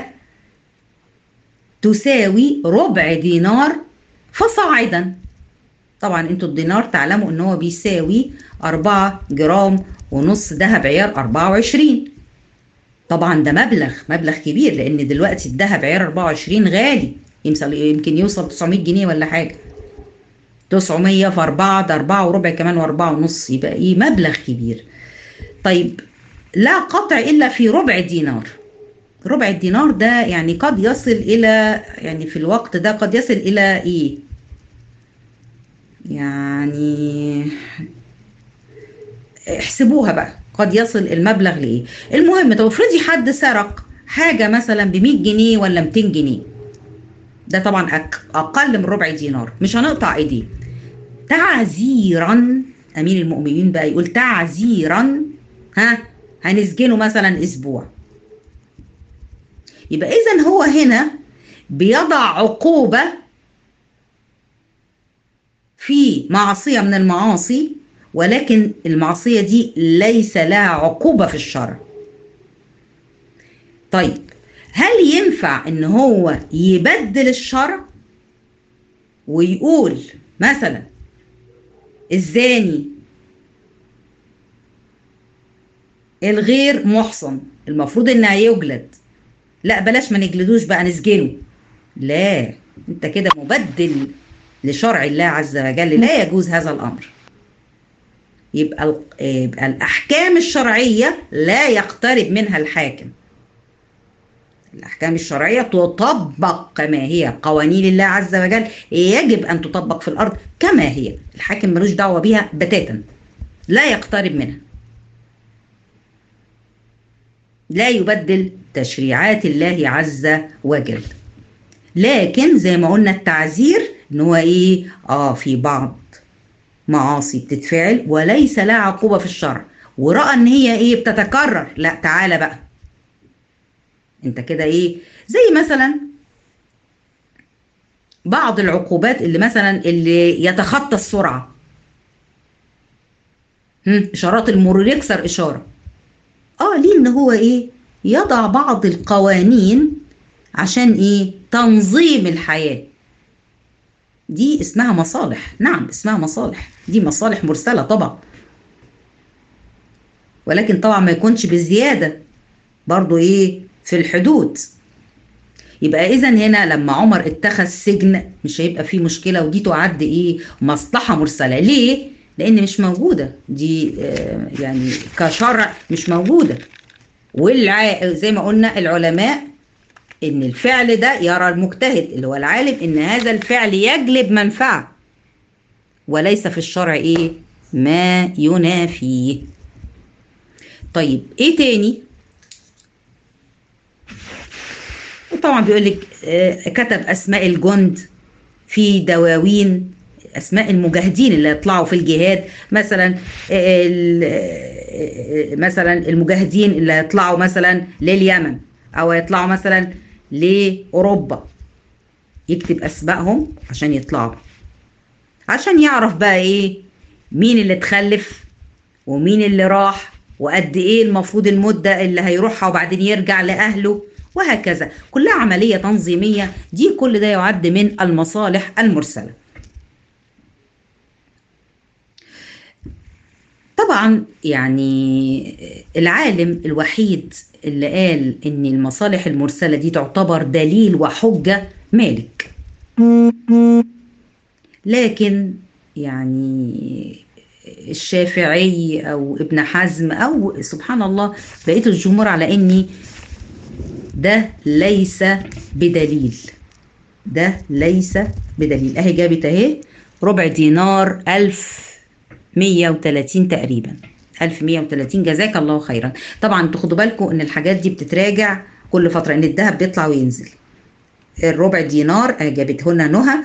تساوي ربع دينار فصاعدا. طبعا انتوا الدينار تعلموا ان هو بيساوي 4 جرام ونص ذهب عيار 24. طبعا ده مبلغ كبير، لان دلوقتي الذهب عيار 24 غالي، يمكن يوصل 900 جنيه ولا حاجة. 900 في 4 ده 4 وربع كمان و4 ونص، يبقى ايه مبلغ كبير. طيب لا قطع الا في ربع دينار. ربع الدينار ده يعني قد يصل الى، يعني في الوقت ده قد يصل الى ايه، يعني احسبوها بقى قد يصل المبلغ لايه. المهم طب افرضي حد سرق حاجه مثلا ب 100 جنيه ولا 200 جنيه، ده طبعا اقل من ربع دينار، مش هنقطع ايديه. تعزيرا، امير المؤمنين بقى يقول تعزيرا، هنسجنه مثلا اسبوع. يبقى اذا هو هنا بيضع عقوبة في معصية من المعاصي، ولكن المعصية دي ليس لها عقوبة في الشرع. طيب هل ينفع ان هو يبدل الشرع ويقول مثلا الزاني الغير محصن المفروض انه يجلد، لا بلاش ما نجلدوش بقى نسجنه؟ لا، انت كده مبدل لشرع الله عز وجل، لا يجوز هذا الامر. يبقى الاحكام الشرعيه لا يقترب منها الحاكم. الاحكام الشرعيه تطبق كما هي، قوانين الله عز وجل يجب ان تطبق في الارض كما هي، الحاكم ملوش دعوه بيها بتاتا، لا يقترب منها، لا يبدل تشريعات الله عز وجل. لكن زي ما قلنا التعزير ان هو ايه، في بعض معاصي بتتفعل وليس لها عقوبة في الشرع، ورأى ان هي ايه بتتكرر، لا تعالى بقى انت كده ايه. زي مثلا بعض العقوبات اللي مثلا اللي يتخطى السرعة، اشارات المرور، يكسر اشارة، ليه ان هو ايه يضع بعض القوانين عشان ايه تنظيم الحياة. دي اسمها مصالح، نعم اسمها مصالح، دي مصالح مرسلة طبعا، ولكن طبعا ما يكونش بزيادة، برضو ايه في الحدود. يبقى اذا هنا لما عمر اتخذ سجن مش هيبقى فيه مشكلة، ودي تعد ايه مصلحة مرسلة. ليه؟ لان مش موجودة دي، يعني كشرع مش موجودة. زي ما قلنا العلماء ان الفعل ده يرى المجتهد اللي هو العالم ان هذا الفعل يجلب منفعة، وليس في الشرع ايه ما ينافيه. طيب ايه تاني؟ طبعا بيقول لك كتب اسماء الجند في دواوين، اسماء المجاهدين اللي يطلعوا في الجهاد، مثلا مثلا المجاهدين اللي يطلعوا مثلا لليمن او يطلعوا مثلا لاوروبا، يكتب اسمائهم عشان يطلعوا، عشان يعرف بقى ايه مين اللي اتخلف ومين اللي راح وقد ايه المفروض المدة اللي هيروحها وبعدين يرجع لأهله، وهكذا. كلها عملية تنظيمية، دي كل ده يعد من المصالح المرسلة. طبعا يعني العالم الوحيد اللي قال ان المصالح المرسلة دي تعتبر دليل وحجة مالك، لكن يعني الشافعي او ابن حزم او سبحان الله بقية الجمهور على ان ده ليس بدليل، ده ليس بدليل. اهي جابت اهي ربع دينار 1130 تقريبا، 1130. جزاك الله خيرا. طبعا انتوا خدوا بالكم ان الحاجات دي بتتراجع كل فتره، ان الذهب بيطلع وينزل. الربع دينار جابته لنا نهى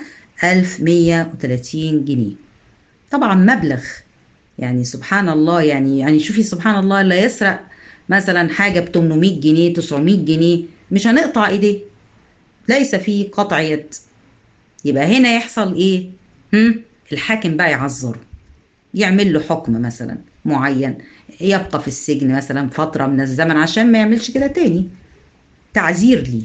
1130 جنيه. طبعا مبلغ، يعني سبحان الله، يعني شوفي سبحان الله، لا يسرق مثلا حاجه ب 800 جنيه 900 جنيه مش هنقطع ايديه، ليس فيه قطع يد. يبقى هنا يحصل ايه؟ الحاكم بقى يعذره، يعمل له حكم مثلا معين، يبقى في السجن مثلا فترة من الزمن عشان ما يعملش كده تاني، تعذير ليه.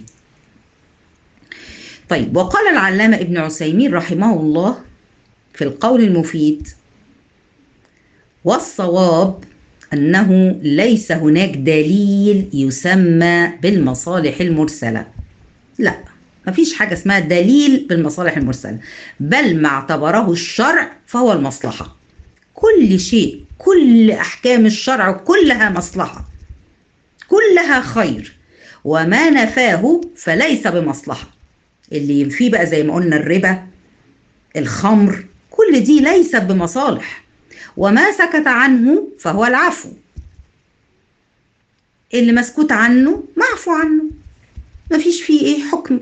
طيب، وقال العلامة ابن عثيمين رحمه الله في القول المفيد: والصواب أنه ليس هناك دليل يسمى بالمصالح المرسلة. لا، مفيش حاجة اسمها دليل بالمصالح المرسلة، بل ما اعتبره الشرع فهو المصلحة. كل شيء، كل أحكام الشرع كلها مصلحة، كلها خير، وما نفاه فليس بمصلحة. اللي ينفيه بقى زي ما قلنا الربا، الخمر، كل دي ليست بمصالح، وما سكت عنه فهو العفو. اللي مسكوت عنه معفو عنه، مفيش فيه ايه حكم.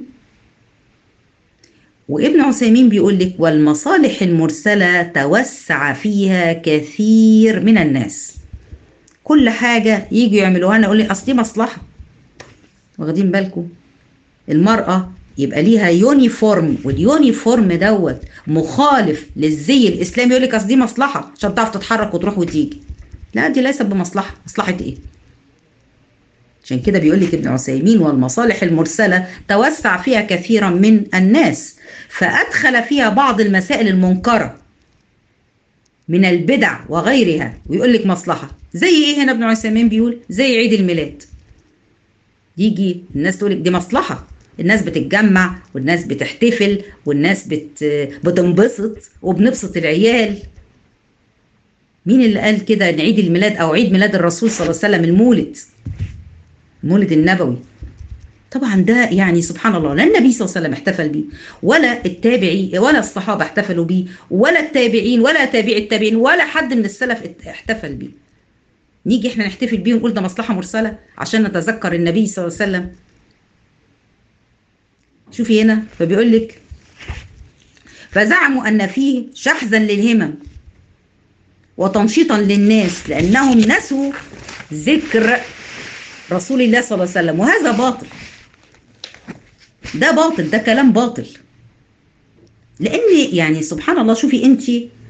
وابن عثيمين بيقول لك: والمصالح المرسلة توسع فيها كثير من الناس. كل حاجة يجوا يعملوها لنا يقول لي أصل دي مصلحة. واخدين بالكم؟ المرأة يبقى ليها يونيفورم، واليونيفورم دوت مخالف للزي الإسلامي، يقول لك أصل دي مصلحة عشان تعرف تتحرك وتروح وتيجي. لا، دي ليست بمصلحة. مصلحة إيه؟ عشان كده بيقول لك ابن عثيمين: والمصالح المرسلة توسع فيها كثيرا من الناس، فأدخل فيها بعض المسائل المنكرة من البدع وغيرها، ويقول لك مصلحة. زي ايه هنا ابن عثيمين بيقول؟ زي عيد الميلاد. يجي الناس تقول لك دي مصلحة، الناس بتتجمع والناس بتحتفل والناس بتنبسط وبنبسط العيال. مين اللي قال كده ان عيد الميلاد او عيد ميلاد الرسول صلى الله عليه وسلم المولد النبوي؟ طبعا ده يعني سبحان الله، لا النبي صلى الله عليه وسلم احتفل بيه، ولا التابعي ولا الصحابة احتفلوا بيه، ولا التابعين ولا تابع التابعين ولا حد من السلف احتفل بيه. نيجي احنا نحتفل بيه ونقول ده مصلحة مرسلة عشان نتذكر النبي صلى الله عليه وسلم. شوفي هنا فبيقول لك: فزعموا أن فيه شحذا للهمم وتنشيطا للناس لأنهم نسوا ذكر رسول الله صلى الله عليه وسلم، وهذا باطل. ده باطل، ده كلام باطل. لأن يعني سبحان الله، شوفي أنت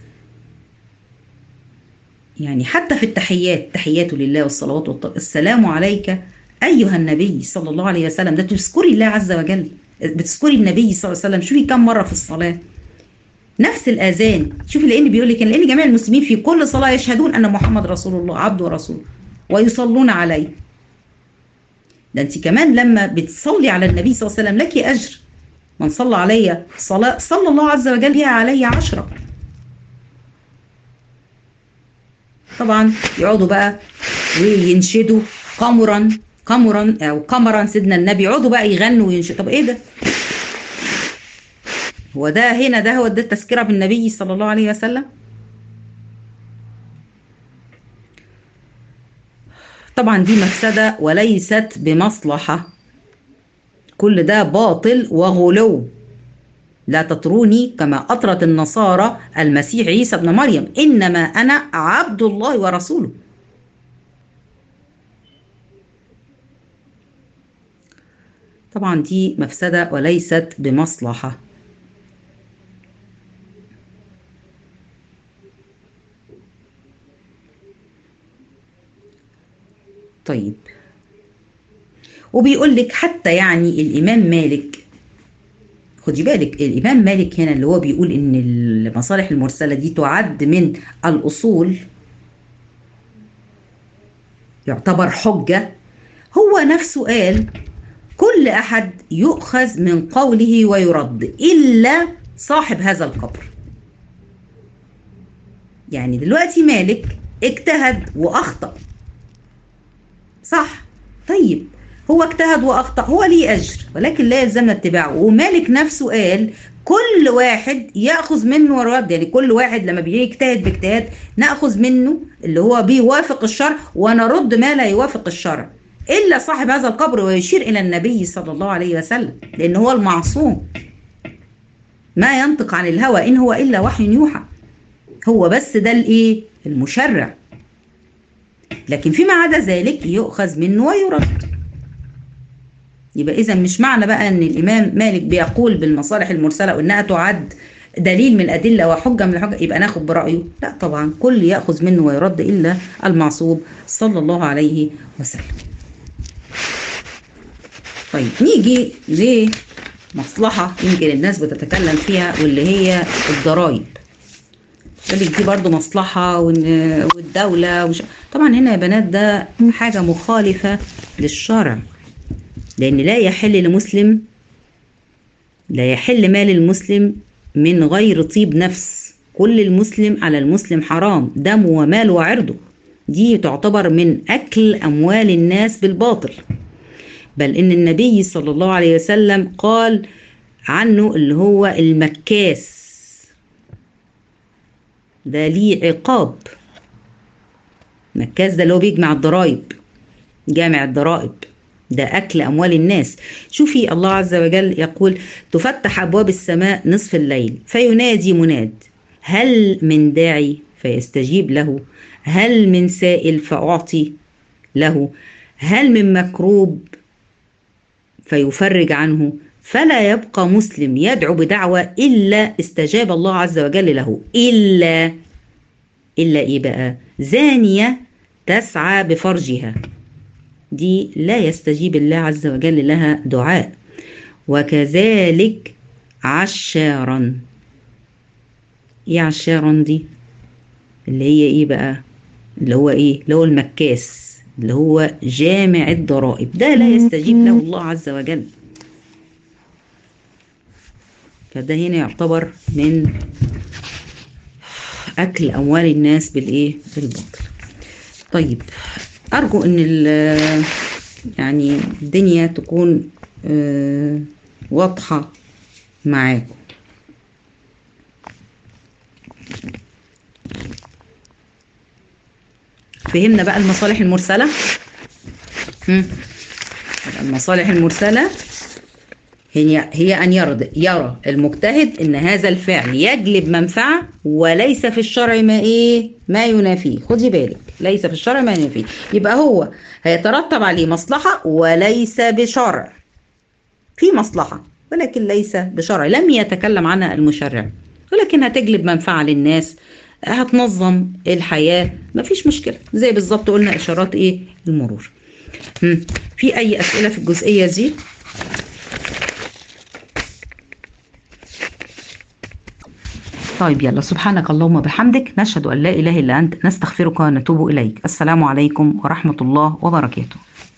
يعني حتى في التحيات، تحيات لله والصلوات والطيب، السلام عليك أيها النبي صلى الله عليه وسلم، ده تذكري الله عز وجل، بتذكري النبي صلى الله عليه وسلم. شوفي كم مرة في الصلاة. نفس الآذان، شوفي، لأن بيقول لك لأن جميع المسلمين في كل صلاة يشهدون أن محمد رسول الله عبده ورسوله ويصلون عليه. ده أنت كمان لما بتصلي على النبي صلى الله عليه وسلم لك أجر. من صلى علي صلاة صلى الله عز وجل بها علي 10. طبعا يقعدوا بقى وينشدوا قمرا أو قمرا سيدنا النبي، يقعدوا بقى يغنوا وينشدوا. طب إيه ده؟ هو ده هنا ده هو ده التذكرة بالنبي صلى الله عليه وسلم؟ طبعا دي مفسدة وليست بمصلحة. كل ده باطل وغلو. لا تطروني كما أطرت النصارى المسيح عيسى ابن مريم، إنما أنا عبد الله ورسوله. طبعا دي مفسدة وليست بمصلحة. طيب، وبيقول لك حتى يعني الإمام مالك، خدي بالك الإمام مالك هنا اللي هو بيقول إن المصالح المرسلة دي تعد من الأصول، يعتبر حجة. هو نفسه قال كل أحد يؤخذ من قوله ويرد إلا صاحب هذا القبر. يعني دلوقتي مالك اجتهد وأخطأ، صح؟ طيب، هو اجتهد وأخطأ، هو ليه أجر ولكن لا يلزمنا اتباعه. ومالك نفسه قال كل واحد ياخذ منه ورد، يعني كل واحد لما بيجي يجتهد باجتهاد ناخذ منه اللي هو بيوافق الشرع ونرد ما لا يوافق الشرع، الا صاحب هذا القبر، ويشير الى النبي صلى الله عليه وسلم لان هو المعصوم، ما ينطق عن الهوى ان هو الا وحي يوحى، هو بس ده الايه المشرع، لكن فيما عدا ذلك يؤخذ منه ويرد. يبقى اذا مش معنى بقى ان الامام مالك بيقول بالمصالح المرسله وانها تعد دليل من الادله وحجه من الحجه يبقى ناخد برايه، لا طبعا كل ياخذ منه ويرد الا المعصوم صلى الله عليه وسلم. طيب نيجي لمصلحه يمكن الناس بتتكلم فيها واللي هي الضرائب. دي برضو مصلحه والدوله طبعا هنا يا بنات ده حاجه مخالفه للشرع، لأن لا يحل مال المسلم من غير طيب نفس، كل المسلم على المسلم حرام دمه وماله وعرضه، دي تعتبر من أكل أموال الناس بالباطل، بل إن النبي صلى الله عليه وسلم قال عنه اللي هو المكاس ده ليه عقاب. مكاس ده اللي هو بيجمع الضرائب، جامع الضرائب، ده أكل أموال الناس. شوفي الله عز وجل يقول تفتح أبواب السماء نصف الليل فينادي مناد هل من داعي فيستجيب له، هل من سائل فأعطي له، هل من مكروب فيفرج عنه، فلا يبقى مسلم يدعو بدعوة إلا استجاب الله عز وجل له، إلا إيه بقى؟ زانية تسعى بفرجها، دي لا يستجيب الله عز وجل لها دعاء. وكذلك عشارا، ايه عشارا دي؟ اللي هي ايه بقى؟ اللي هو ايه؟ اللي هو المكاس، اللي هو جامع الضرائب، ده لا يستجيب له الله عز وجل، فده هنا يعتبر من أكل أموال الناس بالإيه؟ بالباطل. طيب أرجو أن يعني الدنيا تكون واضحة معاكم. فهمنا بقى المصالح المرسلة؟ المصالح المرسلة هي أن يرى المجتهد أن هذا الفعل يجلب منفعة وليس في الشرع ما ينافيه. خدي بالك، ليس في الشرع ما ينافيه، يبقى هو هيترتب عليه مصلحة وليس بشرع، في مصلحة ولكن ليس بشرع، لم يتكلم عنها المشرع، ولكن هتجلب منفعة للناس، هتنظم الحياة، ما فيش مشكلة، زي بالظبط قلنا إشارات المرور. في أي أسئلة في الجزئية دي؟ طيب يلا، سبحانك اللهم وبحمدك، نشهد أن لا إله إلا أنت، نستغفرك ونتوب إليك. السلام عليكم ورحمة الله وبركاته.